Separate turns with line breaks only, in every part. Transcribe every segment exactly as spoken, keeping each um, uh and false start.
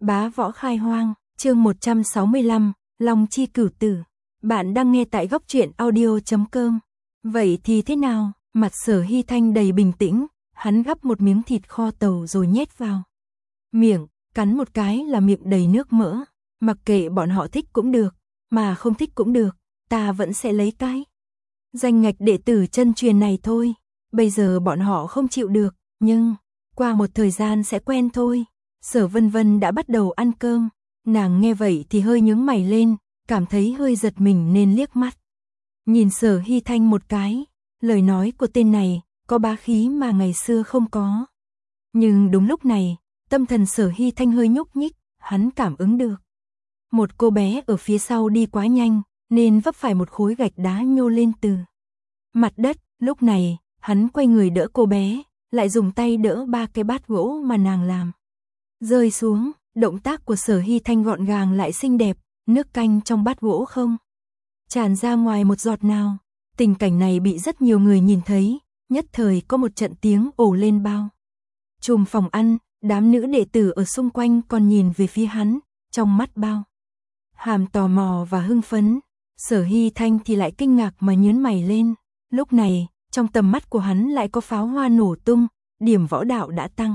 Bá võ khai hoang, chương một trăm sáu mươi lăm, Long chi cửu tử. Bạn đang nghe tại góc truyện audio chấm com. Vậy thì thế nào? Mặt Sở Hy Thanh đầy bình tĩnh, hắn gắp một miếng thịt kho tàu rồi nhét vào miệng, cắn một cái là miệng đầy nước mỡ. Mặc kệ bọn họ thích cũng được, mà không thích cũng được, ta vẫn sẽ lấy cái danh ngạch đệ tử chân truyền này thôi. Bây giờ bọn họ không chịu được, nhưng qua một thời gian sẽ quen thôi. Sở Vân Vân đã bắt đầu ăn cơm, nàng nghe vậy thì hơi nhướng mày lên, cảm thấy hơi giật mình nên liếc mắt nhìn Sở Hy Thanh một cái. Lời nói của tên này có bá khí mà ngày xưa không có. Nhưng đúng lúc này, tâm thần Sở Hy Thanh hơi nhúc nhích, hắn cảm ứng được một cô bé ở phía sau đi quá nhanh, nên vấp phải một khối gạch đá nhô lên từ mặt đất. Lúc này, hắn quay người đỡ cô bé, lại dùng tay đỡ ba cái bát gỗ mà nàng làm rơi xuống. Động tác của Sở Hy Thanh gọn gàng lại xinh đẹp, nước canh trong bát gỗ không tràn ra ngoài một giọt nào. Tình cảnh này bị rất nhiều người nhìn thấy, nhất thời có một trận tiếng ồ lên bao trùm phòng ăn. Đám nữ đệ tử ở xung quanh còn nhìn về phía hắn, trong mắt bao hàm tò mò và hưng phấn. Sở Hy Thanh thì lại kinh ngạc mà nhướng mày lên. Lúc này, trong tầm mắt của hắn lại có pháo hoa nổ tung, điểm võ đạo đã tăng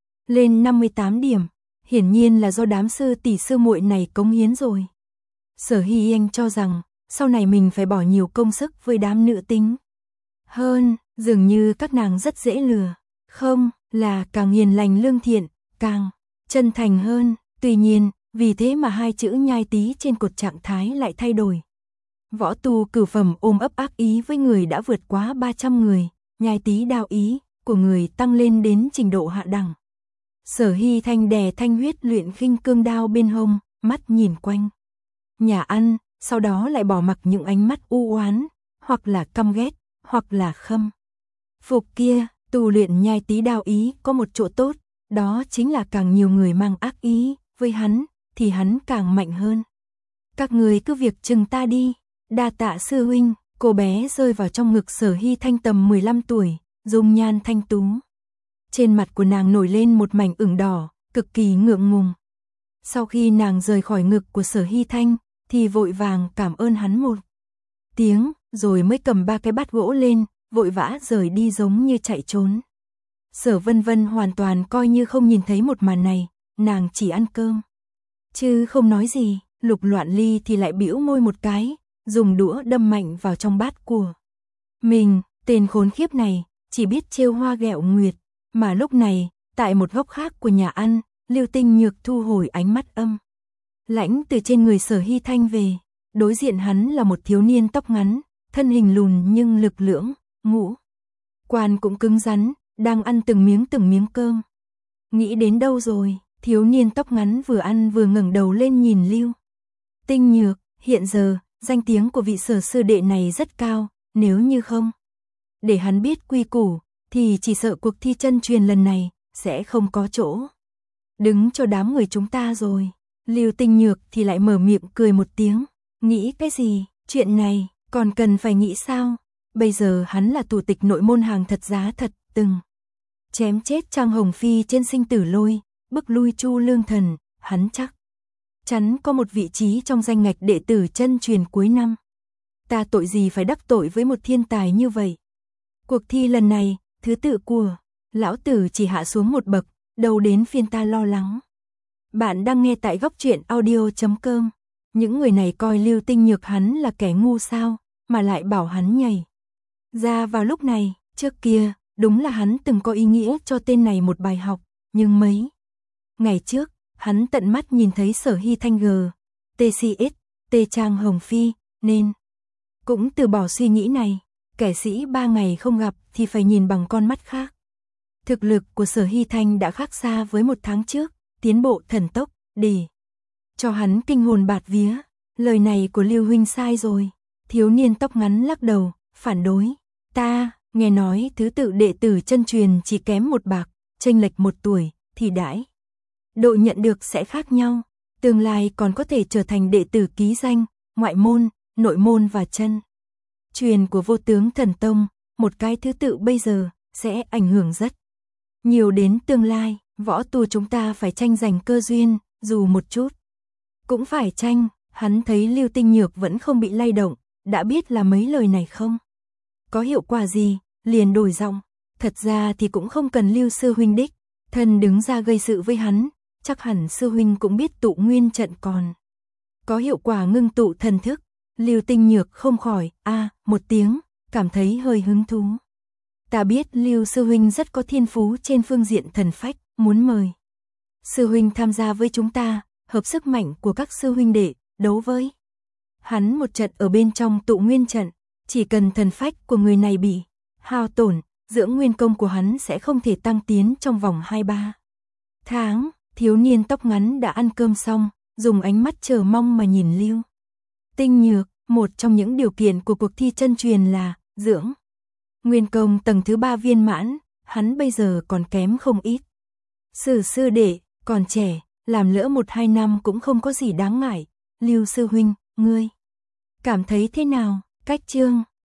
lên năm mươi tám điểm. Hiển nhiên là do đám sư tỷ sư muội này cống hiến rồi. Sở Hy Anh cho rằng, sau này mình phải bỏ nhiều công sức với đám nữ tính hơn, dường như các nàng rất dễ lừa. Không, là càng hiền lành lương thiện, càng chân thành hơn. Tuy nhiên, vì thế mà hai chữ nhai tí trên cột trạng thái lại thay đổi. Võ tu cửu phẩm ôm ấp ác ý với người đã vượt quá ba trăm người, nhai tí đao ý của người tăng lên đến trình độ hạ đẳng. Sở Hy Thanh đè thanh huyết luyện khinh cương đao bên hông, mắt nhìn quanh nhà ăn, sau đó lại bỏ mặc những ánh mắt u oán, hoặc là căm ghét, hoặc là khâm phục kia. Tu luyện nhai tí đao ý có một chỗ tốt, đó chính là càng nhiều người mang ác ý với hắn, thì hắn càng mạnh hơn. Các người cứ việc chừng ta đi. Đa tạ sư huynh. Cô bé rơi vào trong ngực Sở Hy Thanh tầm mười lăm tuổi, dung nhan thanh tú. Trên mặt của nàng nổi lên một mảnh ửng đỏ, cực kỳ ngượng ngùng. Sau khi nàng rời khỏi ngực của Sở Hy Thanh, thì vội vàng cảm ơn hắn một tiếng, rồi mới cầm ba cái bát gỗ lên, vội vã rời đi giống như chạy trốn. Sở Vân Vân hoàn toàn coi như không nhìn thấy một màn này, nàng chỉ ăn cơm chứ không nói gì. Lục Loạn Ly thì lại bĩu môi một cái, dùng đũa đâm mạnh vào trong bát của mình. Tên khốn khiếp này chỉ biết trêu hoa ghẹo nguyệt. Mà lúc này, tại một góc khác của nhà ăn, Lưu Tinh Nhược thu hồi ánh mắt âm lãnh từ trên người Sở Hy Thanh về. Đối diện hắn là một thiếu niên tóc ngắn, thân hình lùn nhưng lực lưỡng, ngũ quan cũng cứng rắn, đang ăn từng miếng từng miếng cơm. Nghĩ đến đâu rồi? Thiếu niên tóc ngắn vừa ăn vừa ngẩng đầu lên nhìn Lưu Tinh Nhược. Hiện giờ, danh tiếng của vị Sở sư đệ này rất cao, nếu như không để hắn biết quy củ, thì chỉ sợ cuộc thi chân truyền lần này sẽ không có chỗ đứng cho đám người chúng ta rồi. Lưu Tinh Nhược thì lại mở miệng cười một tiếng. Nghĩ cái gì? Chuyện này còn cần phải nghĩ sao? Bây giờ hắn là thủ tịch nội môn hàng thật giá thật, từng chém chết Trang Hồng Phi trên sinh tử lôi, bức lui Chu Lương Thần, hắn chắc chắn có một vị trí trong danh ngạch đệ tử chân truyền cuối năm. Ta tội gì phải đắc tội với một thiên tài như vậy? Cuộc thi lần này, thứ tự của lão tử chỉ hạ xuống một bậc, đâu đến phiên ta lo lắng. Bạn đang nghe tại góc truyện audio chấm com. Những người này coi Lưu Tinh Nhược hắn là kẻ ngu sao, mà lại bảo hắn nhảy ra vào lúc này. Trước kia, đúng là hắn từng có ý nghĩa cho tên này một bài học, nhưng mấy ngày trước, hắn tận mắt nhìn thấy Sở Hy Thanh G, tê xê ét, T Trang Hồng Phi, nên cũng từ bỏ suy nghĩ này. Kẻ sĩ ba ngày không gặp thì phải nhìn bằng con mắt khác. Thực lực của Sở Hy Thanh đã khác xa với một tháng trước, tiến bộ thần tốc, để cho hắn kinh hồn bạt vía. Lời này của Lưu huynh sai rồi. Thiếu niên tóc ngắn lắc đầu, phản đối. Ta, nghe nói thứ tự đệ tử chân truyền chỉ kém một bạc, chênh lệch một tuổi, thì đãi độ nhận được sẽ khác nhau. Tương lai còn có thể trở thành đệ tử ký danh, ngoại môn, nội môn và chân truyền của Vô Tướng Thần Tông. Một cái thứ tự bây giờ sẽ ảnh hưởng rất nhiều đến tương lai. Võ tu chúng ta phải tranh giành cơ duyên, dù một chút. Cũng phải chăng, hắn thấy Lưu Tinh Nhược vẫn không bị lay động, đã biết là mấy lời này không có hiệu quả gì, liền đổi giọng. Thật ra thì cũng không cần Lưu sư huynh đích thân đứng ra gây sự với hắn, chắc hẳn sư huynh cũng biết tụ nguyên trận còn có hiệu quả ngưng tụ thần thức. Lưu Tinh Nhược không khỏi a à, một tiếng, cảm thấy hơi hứng thú. Ta biết Lưu sư huynh rất có thiên phú trên phương diện thần phách, muốn mời sư huynh tham gia với chúng ta, hợp sức mạnh của các sư huynh đệ, đấu với hắn một trận ở bên trong tụ nguyên trận. Chỉ cần thần phách của người này bị hao tổn, dưỡng nguyên công của hắn sẽ không thể tăng tiến trong vòng hai ba tháng. Thiếu niên tóc ngắn đã ăn cơm xong, dùng ánh mắt chờ mong mà nhìn Lưu Tinh Nhược. Một trong những điều kiện của cuộc thi chân truyền là dưỡng nguyên công tầng thứ ba viên mãn, hắn bây giờ còn kém không ít. Sử sư đệ, còn trẻ, làm lỡ một hai năm cũng không có gì đáng ngại. Lưu sư huynh, ngươi cảm thấy thế nào? Cách chương